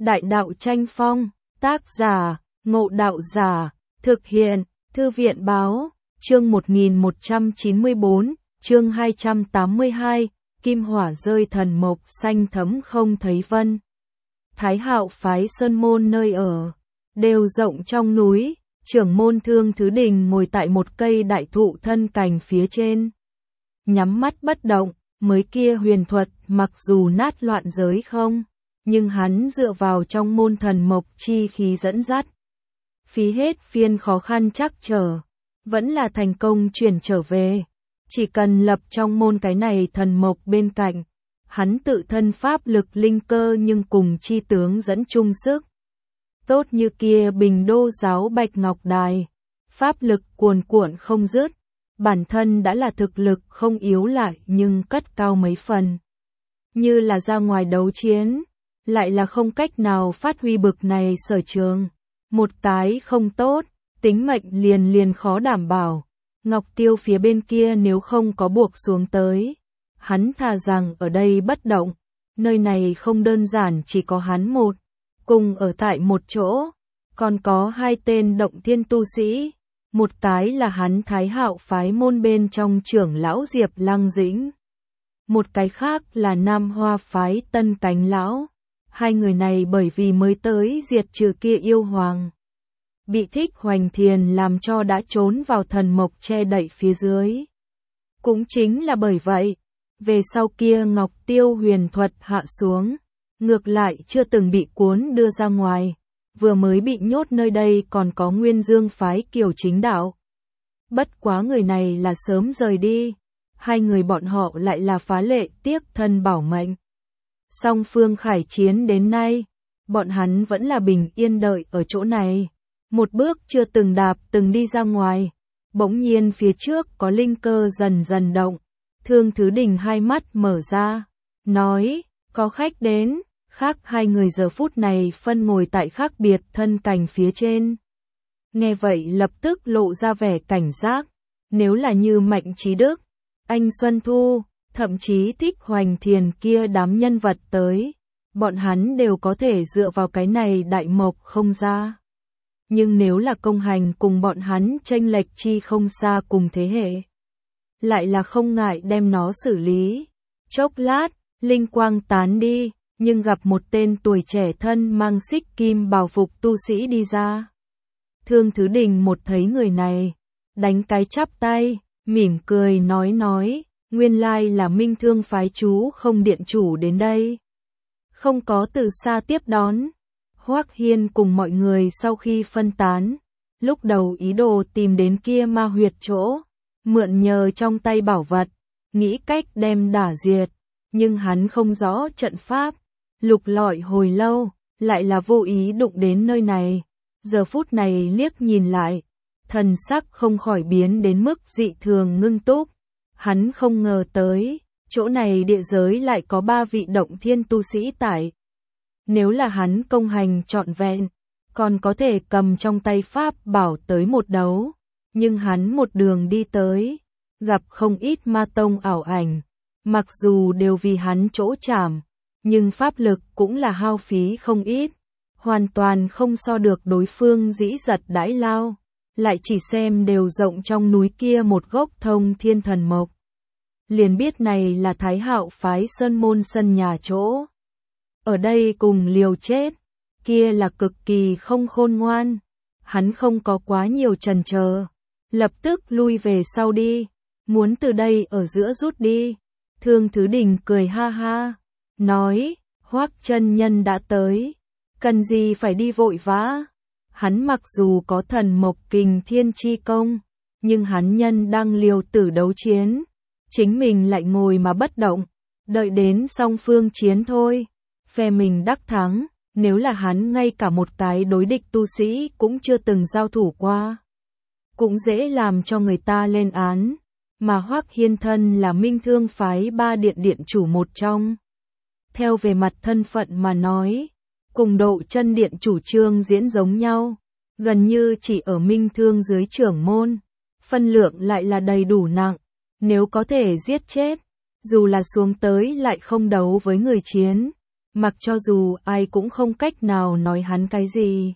Đại đạo tranh phong, tác giả, Ngộ Đạo Giả, thực hiện, Thư viện Báo, chương 1194, chương 282, Kim Hỏa rơi thần mộc xanh thấm không thấy vân. Thái Hạo phái sơn môn nơi ở, đều rộng trong núi, trưởng môn Thương Thứ Đình ngồi tại một cây đại thụ thân cành phía trên. Nhắm mắt bất động, mới kia huyền thuật mặc dù nát loạn giới không, nhưng hắn dựa vào trong môn thần mộc chi khí dẫn dắt. Phí hết phiên khó khăn chắc trở, vẫn là thành công chuyển trở về. Chỉ cần lập trong môn cái này thần mộc bên cạnh, hắn tự thân pháp lực linh cơ nhưng cùng chi tướng dẫn chung sức. Tốt như kia Bình Đô giáo Bạch Ngọc Đài, pháp lực cuồn cuộn không dứt, bản thân đã là thực lực không yếu lại nhưng cất cao mấy phần. Như là ra ngoài đấu chiến, lại là không cách nào phát huy bực này sở trường. Một cái không tốt, tính mệnh liền khó đảm bảo. Ngọc Tiêu phía bên kia nếu không có buộc xuống tới, hắn thà rằng ở đây bất động. Nơi này không đơn giản chỉ có hắn một, cùng ở tại một chỗ, còn có hai tên động thiên tu sĩ. Một cái là hắn Thái Hạo phái môn bên trong trưởng lão Diệp Lăng Dĩnh. Một cái khác là Nam Hoa phái Tân Cánh Lão. Hai người này bởi vì mới tới diệt trừ kia yêu hoàng, bị Thích Hoành Thiền làm cho đã trốn vào thần mộc che đậy phía dưới. Cũng chính là bởi vậy, về sau kia Ngọc Tiêu huyền thuật hạ xuống, ngược lại chưa từng bị cuốn đưa ra ngoài, vừa mới bị nhốt nơi đây còn có Nguyên Dương phái Kiều Chính Đạo. Bất quá người này là sớm rời đi, hai người bọn họ lại là phá lệ tiếc thân bảo mệnh. Song phương khải chiến đến nay, bọn hắn vẫn là bình yên đợi ở chỗ này, một bước chưa từng đạp từng đi ra ngoài. Bỗng nhiên phía trước có linh cơ dần dần động, Thương Thứ Đình hai mắt mở ra, nói, có khách đến. Khác hai người giờ phút này phân ngồi tại khác biệt thân cành phía trên. Nghe vậy lập tức lộ ra vẻ cảnh giác, nếu là như Mạnh Chí Đức, anh Xuân Thu, thậm chí Thích Hoành Thiền kia đám nhân vật tới, bọn hắn đều có thể dựa vào cái này đại mộc không ra. Nhưng nếu là công hành cùng bọn hắn chênh lệch chi không xa cùng thế hệ, lại là không ngại đem nó xử lý. Chốc lát, linh quang tán đi, nhưng gặp một tên tuổi trẻ thân mang xích kim bào phục tu sĩ đi ra. Thương Thứ Đình một thấy người này, đánh cái chắp tay, mỉm cười nói, nguyên lai là Minh Thương phái chú Không điện chủ đến đây. Không có từ xa tiếp đón. Hoắc Hiên cùng mọi người sau khi phân tán, lúc đầu ý đồ tìm đến kia ma huyệt chỗ, mượn nhờ trong tay bảo vật, nghĩ cách đem đả diệt, nhưng hắn không rõ trận pháp, lục lọi hồi lâu, lại là vô ý đụng đến nơi này. Giờ phút này liếc nhìn lại, thần sắc không khỏi biến đến mức dị thường ngưng túc. Hắn không ngờ tới, chỗ này địa giới lại có ba vị động thiên tu sĩ tại. Nếu là hắn công hành trọn vẹn, còn có thể cầm trong tay pháp bảo tới một đấu. Nhưng hắn một đường đi tới, gặp không ít ma tông ảo ảnh, mặc dù đều vì hắn chỗ chảm, nhưng pháp lực cũng là hao phí không ít, hoàn toàn không so được đối phương dĩ giật đãi lao, lại chỉ xem đều rộng trong núi kia một gốc thông thiên thần mộc. Liền biết này là Thái Hạo phái sơn môn sân nhà chỗ. Ở đây cùng liều chết, kia là cực kỳ không khôn ngoan, hắn không có quá nhiều chần chờ, lập tức lui về sau đi, muốn từ đây ở giữa rút đi. Thương Thứ Đình cười ha ha, nói, Hoắc chân nhân đã tới, cần gì phải đi vội vã. Hắn mặc dù có thần mộc kình thiên chi công, nhưng hắn nhân đang liều tử đấu chiến, chính mình lại ngồi mà bất động, đợi đến song phương chiến thôi, phe mình đắc thắng. Nếu là hắn ngay cả một cái đối địch tu sĩ cũng chưa từng giao thủ qua, cũng dễ làm cho người ta lên án. Mà Hoắc Hiên thân là Minh Thương phái ba điện điện chủ một trong. Theo về mặt thân phận mà nói, cùng Độ Chân điện chủ trương diễn giống nhau, gần như chỉ ở Minh Thương dưới trưởng môn, phân lượng lại là đầy đủ nặng, nếu có thể giết chết, dù là xuống tới lại không đấu với người chiến, mặc cho dù ai cũng không cách nào nói hắn cái gì.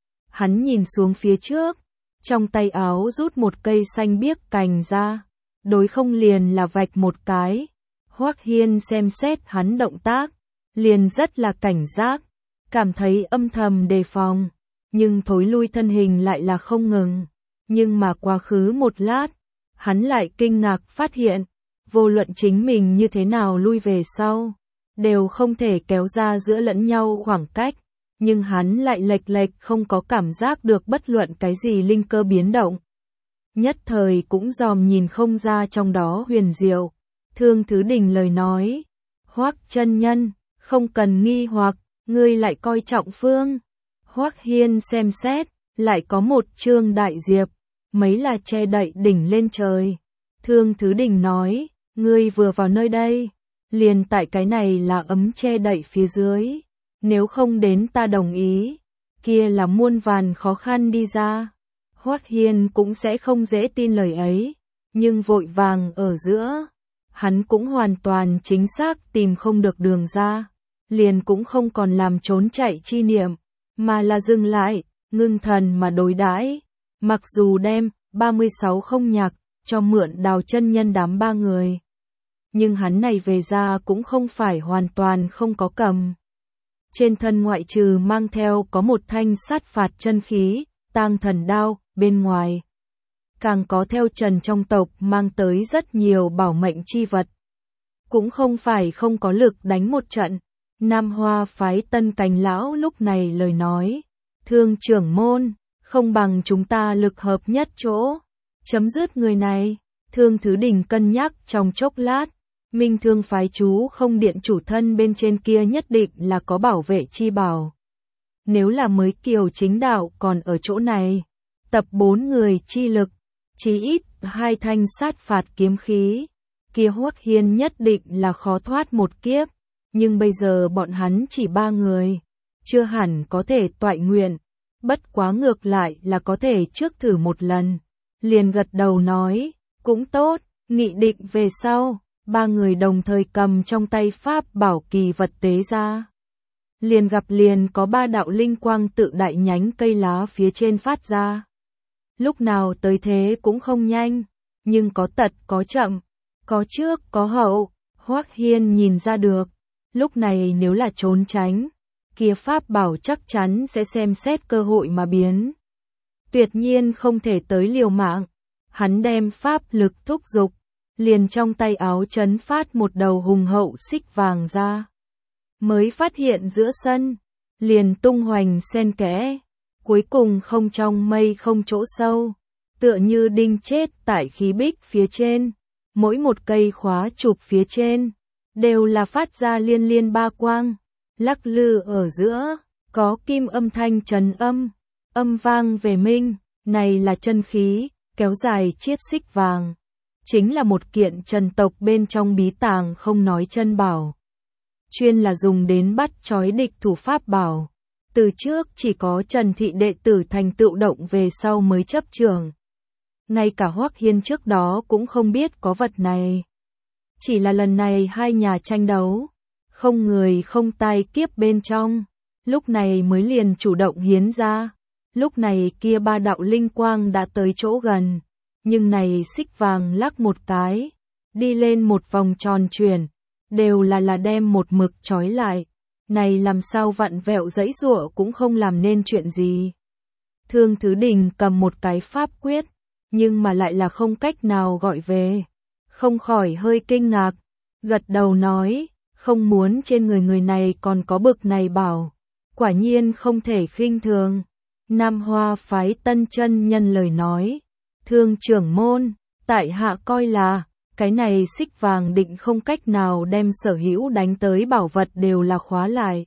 Hắn nhìn xuống phía trước, trong tay áo rút một cây xanh biếc cành ra, đối không liền là vạch một cái. Hoắc Hiên xem xét hắn động tác, liền rất là cảnh giác, cảm thấy âm thầm đề phòng, nhưng thối lui thân hình lại là không ngừng. Nhưng mà quá khứ một lát, hắn lại kinh ngạc phát hiện, vô luận chính mình như thế nào lui về sau, đều không thể kéo ra giữa lẫn nhau khoảng cách, nhưng hắn lại lệch lệch không có cảm giác được bất luận cái gì linh cơ biến động. Nhất thời cũng dòm nhìn không ra trong đó huyền diệu. Thương Thứ Đình lời nói, Hoắc chân nhân, không cần nghi hoặc, ngươi lại coi trọng phương. Hoắc Hiên xem xét, lại có một chương đại diệp, mấy là che đậy đỉnh lên trời. Thương Thứ Đình nói, ngươi vừa vào nơi đây, liền tại cái này là ấm che đậy phía dưới, nếu không đến ta đồng ý, kia là muôn vàn khó khăn đi ra. Hoắc Hiên cũng sẽ không dễ tin lời ấy, nhưng vội vàng ở giữa, hắn cũng hoàn toàn chính xác tìm không được đường ra, liền cũng không còn làm trốn chạy chi niệm, mà là dừng lại, ngưng thần mà đối đãi. Mặc dù đem 36 không nhạc cho mượn Đào chân nhân đám ba người, nhưng hắn này về ra cũng không phải hoàn toàn không có cầm. Trên thân ngoại trừ mang theo có một thanh sát phạt chân khí, tang thần đao, bên ngoài càng có theo Trần trong tộc mang tới rất nhiều bảo mệnh chi vật. Cũng không phải không có lực đánh một trận. Nam Hoa phái Tân Cành lão lúc này lời nói, Thương trưởng môn, không bằng chúng ta lực hợp nhất chỗ, chấm dứt người này. Thương Thứ Đình cân nhắc trong chốc lát, Minh Thương phái chú không điện chủ thân bên trên kia nhất định là có bảo vệ chi bảo. Nếu là mới kiều chính đạo còn ở chỗ này, tập 4 người chi lực, chí ít 2 thanh sát phạt kiếm khí, kia Hoắc Hiên nhất định là khó thoát một kiếp, nhưng bây giờ bọn hắn chỉ 3 người, chưa hẳn có thể toại nguyện, bất quá ngược lại là có thể trước thử một lần. Liền gật đầu nói, cũng tốt, nghị định về sau, 3 người đồng thời cầm trong tay pháp bảo kỳ vật tế ra. Liền gặp liền có 3 đạo linh quang tự đại nhánh cây lá phía trên phát ra. Lúc nào tới thế cũng không nhanh, nhưng có tật có chậm, có trước có hậu, Hoắc Hiên nhìn ra được. Lúc này nếu là trốn tránh, kia pháp bảo chắc chắn sẽ xem xét cơ hội mà biến. Tuyệt nhiên không thể tới liều mạng, hắn đem pháp lực thúc giục, liền trong tay áo trấn phát một đầu hùng hậu xích vàng ra. Mới phát hiện giữa sân, liền tung hoành xen kẽ, cuối cùng không trong mây không chỗ sâu, tựa như đinh chết tại khí bích phía trên, mỗi một cây khóa chụp phía trên, đều là phát ra liên liên ba quang, lắc lư ở giữa, có kim âm thanh trấn âm, âm vang về minh, này là chân khí, kéo dài chiết xích vàng. Chính là một kiện Trần tộc bên trong bí tàng không nói chân bảo. Chuyên là dùng đến bắt trói địch thủ pháp bảo. Từ trước chỉ có Trần thị đệ tử thành tựu động về sau mới chấp trường. Ngay cả Hoắc Hiên trước đó cũng không biết có vật này. Chỉ là lần này hai nhà tranh đấu, không người không tai kiếp bên trong, lúc này mới liền chủ động hiến ra. Lúc này kia 3 đạo linh quang đã tới chỗ gần, nhưng này xích vàng lắc một cái, đi lên một vòng tròn chuyển, đều là đem một mực trói lại. Này làm sao vặn vẹo giãy giụa cũng không làm nên chuyện gì. Thương Thứ Đình cầm một cái pháp quyết, nhưng mà lại là không cách nào gọi về. Không khỏi hơi kinh ngạc, gật đầu nói, không muốn trên người này còn có bực này bảo. Quả nhiên không thể khinh thường. Nam Hoa phái Tân chân nhân lời nói, Thương trưởng môn, tại hạ coi là, cái này xích vàng định không cách nào đem sở hữu đánh tới bảo vật đều là khóa lại.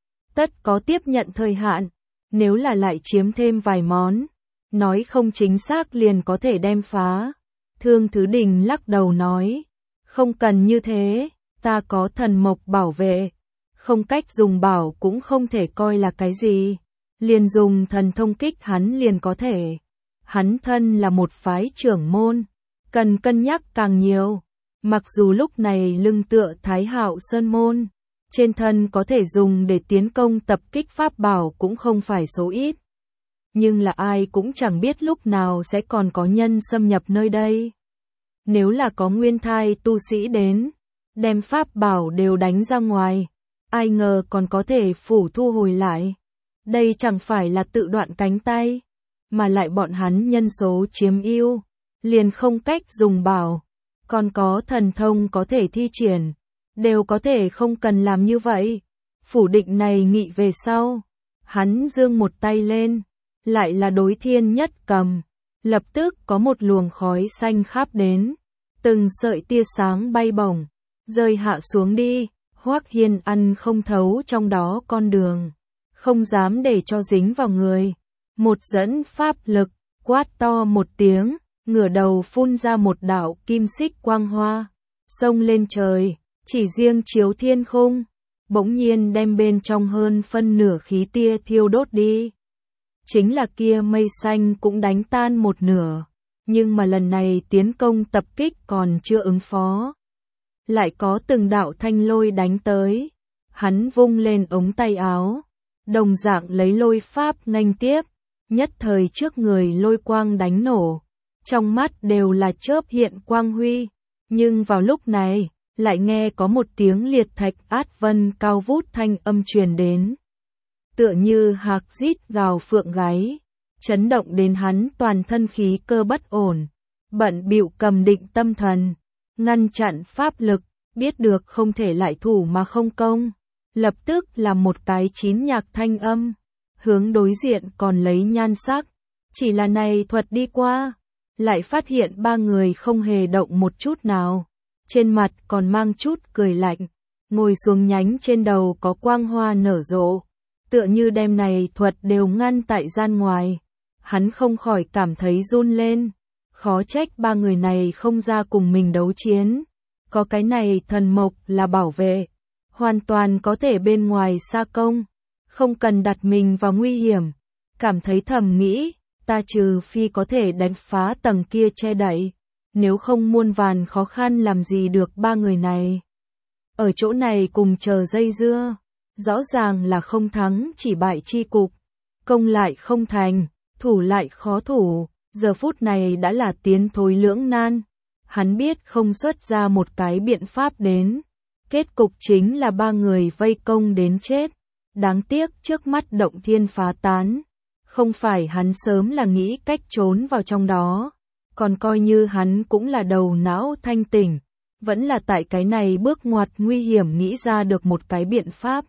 Tất có tiếp nhận thời hạn, nếu là lại chiếm thêm vài món, nói không chính xác liền có thể đem phá. Thương Thứ Đình lắc đầu nói, không cần như thế, ta có thần mộc bảo vệ, không cách dùng bảo cũng không thể coi là cái gì, liền dùng thần thông kích hắn liền có thể. Hắn thân là một phái trưởng môn, cần cân nhắc càng nhiều, mặc dù lúc này lưng tựa Thái Hạo Sơn môn, trên thân có thể dùng để tiến công tập kích pháp bảo cũng không phải số ít. Nhưng là ai cũng chẳng biết lúc nào sẽ còn có nhân xâm nhập nơi đây. Nếu là có nguyên thai tu sĩ đến, đem pháp bảo đều đánh ra ngoài, ai ngờ còn có thể phủ thu hồi lại. Đây chẳng phải là tự đoạn cánh tay, mà lại bọn hắn nhân số chiếm ưu, liền không cách dùng bảo, còn có thần thông có thể thi triển, đều có thể không cần làm như vậy. Phủ định này nghị về sau, hắn giương một tay lên, lại là đối thiên nhất cầm, lập tức có một luồng khói xanh khắp đến, từng sợi tia sáng bay bổng, rơi hạ xuống đi. Hoắc Hiên ăn không thấu trong đó con đường, không dám để cho dính vào người. Một dẫn pháp lực, quát to một tiếng, ngửa đầu phun ra một đạo kim xích quang hoa, xông lên trời, chỉ riêng chiếu thiên khung, bỗng nhiên đem bên trong hơn phân nửa khí tia thiêu đốt đi. Chính là kia mây xanh cũng đánh tan một nửa, nhưng mà lần này tiến công tập kích còn chưa ứng phó. Lại có từng đạo thanh lôi đánh tới, hắn vung lên ống tay áo, đồng dạng lấy lôi pháp nghênh tiếp, nhất thời trước người lôi quang đánh nổ, trong mắt đều là chớp hiện quang huy, nhưng vào lúc này, lại nghe có một tiếng liệt thạch át vân cao vút thanh âm truyền đến. Tựa như hạc rít gào phượng gáy, chấn động đến hắn toàn thân khí cơ bất ổn, bận bịu cầm định tâm thần, ngăn chặn pháp lực, biết được không thể lại thủ mà không công, lập tức là một cái chín nhạc thanh âm, hướng đối diện còn lấy nhan sắc, chỉ là này thuật đi qua, lại phát hiện ba người không hề động một chút nào, trên mặt còn mang chút cười lạnh, ngồi xuống nhánh trên đầu có quang hoa nở rộ, tựa như đêm này thuật đều ngăn tại gian ngoài, hắn không khỏi cảm thấy run lên, khó trách ba người này không ra cùng mình đấu chiến. Có cái này thần mộc là bảo vệ, hoàn toàn có thể bên ngoài xa công, không cần đặt mình vào nguy hiểm. Cảm thấy thầm nghĩ, ta trừ phi có thể đánh phá tầng kia che đậy, nếu không muôn vàn khó khăn làm gì được ba người này. Ở chỗ này cùng chờ dây dưa, rõ ràng là không thắng chỉ bại chi cục, công lại không thành, thủ lại khó thủ, giờ phút này đã là tiến thối lưỡng nan. Hắn biết không xuất ra một cái biện pháp đến, kết cục chính là ba người vây công đến chết. Đáng tiếc trước mắt động thiên phá tán, không phải hắn sớm là nghĩ cách trốn vào trong đó, còn coi như hắn cũng là đầu não thanh tỉnh, vẫn là tại cái này bước ngoặt nguy hiểm nghĩ ra được một cái biện pháp.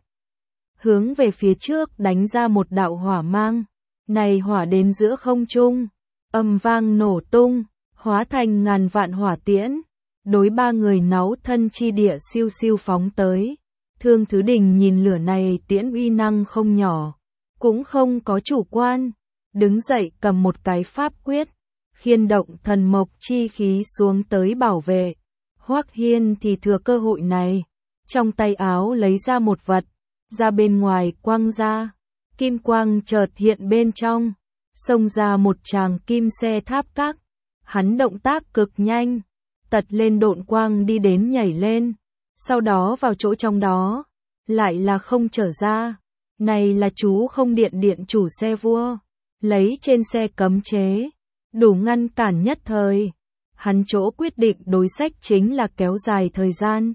Hướng về phía trước đánh ra một đạo hỏa mang, này hỏa đến giữa không trung, âm vang nổ tung, hóa thành ngàn vạn hỏa tiễn, đối ba người náu thân chi địa siêu siêu phóng tới. Thương Thứ Đình nhìn lửa này tiễn uy năng không nhỏ, cũng không có chủ quan, đứng dậy cầm một cái pháp quyết, khiên động thần mộc chi khí xuống tới bảo vệ. Hoắc Hiên thì thừa cơ hội này, trong tay áo lấy ra một vật, ra bên ngoài quăng ra, kim quang chợt hiện bên trong, xông ra một tràng kim xe tháp các. Hắn động tác cực nhanh, tật lên độn quang đi đến nhảy lên, sau đó vào chỗ trong đó, lại là không trở ra. Này là chú không điện điện chủ xe vua, lấy trên xe cấm chế, đủ ngăn cản nhất thời. Hắn chỗ quyết định đối sách chính là kéo dài thời gian.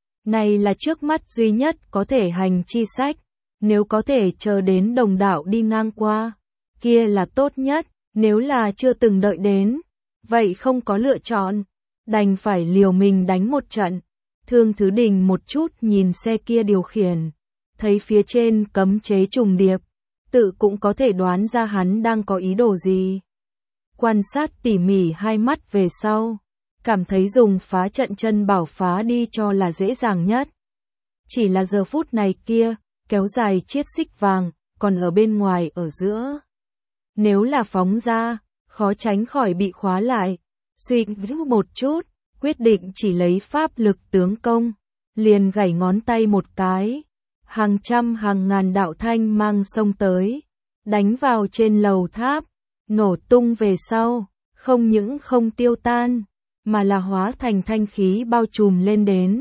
Này là trước mắt duy nhất có thể hành chi sách, nếu có thể chờ đến đồng đạo đi ngang qua, kia là tốt nhất, nếu là chưa từng đợi đến, vậy không có lựa chọn, đành phải liều mình đánh một trận. Thương Thứ Đình một chút nhìn xe kia điều khiển, thấy phía trên cấm chế trùng điệp, tự cũng có thể đoán ra hắn đang có ý đồ gì. Quan sát tỉ mỉ hai mắt về sau, cảm thấy dùng phá trận chân bảo phá đi cho là dễ dàng nhất. Chỉ là giờ phút này kia, kéo dài chiết xích vàng, còn ở bên ngoài ở giữa. Nếu là phóng ra, khó tránh khỏi bị khóa lại. Suy nghĩ một chút, quyết định chỉ lấy pháp lực tướng công, liền gảy ngón tay một cái. Hàng trăm hàng ngàn đạo thanh mang xông tới, đánh vào trên lầu tháp, nổ tung về sau, không những không tiêu tan, mà là hóa thành thanh khí bao trùm lên đến,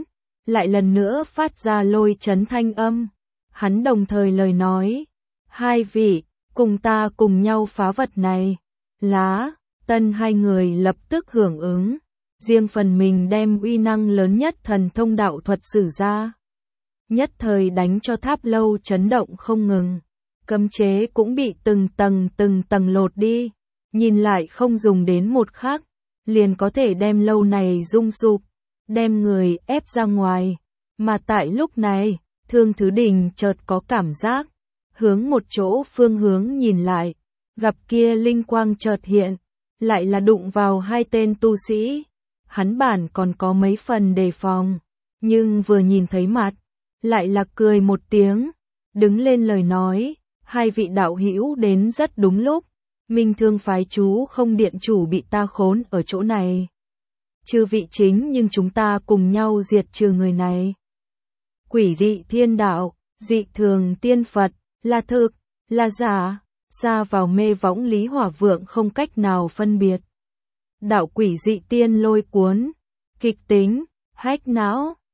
lại lần nữa phát ra lôi chấn thanh âm. Hắn đồng thời lời nói, hai vị, cùng ta cùng nhau phá vật này. Lá, Tân hai người lập tức hưởng ứng, riêng phần mình đem uy năng lớn nhất thần thông đạo thuật sử ra. Nhất thời đánh cho tháp lâu chấn động không ngừng, cấm chế cũng bị từng tầng lột đi, nhìn lại không dùng đến một khắc, liền có thể đem lâu này rung sụp, đem người ép ra ngoài. Mà tại lúc này, Thương Thứ Đình chợt có cảm giác, hướng một chỗ phương hướng nhìn lại, gặp kia linh quang chợt hiện, lại là đụng vào hai tên tu sĩ. Hắn bản còn có mấy phần đề phòng, nhưng vừa nhìn thấy mặt, lại là cười một tiếng, đứng lên lời nói, hai vị đạo hữu đến rất đúng lúc, Minh Thương phái chú không điện chủ bị ta khốn ở chỗ này. Chư vị chính nhưng chúng ta cùng nhau diệt trừ người này. Quỷ dị thiên đạo, dị thường tiên Phật, là thực, là giả, xa vào mê võng Lý Hỏa Vượng không cách nào phân biệt. Đạo quỷ dị tiên lôi cuốn, kịch tính, hách não.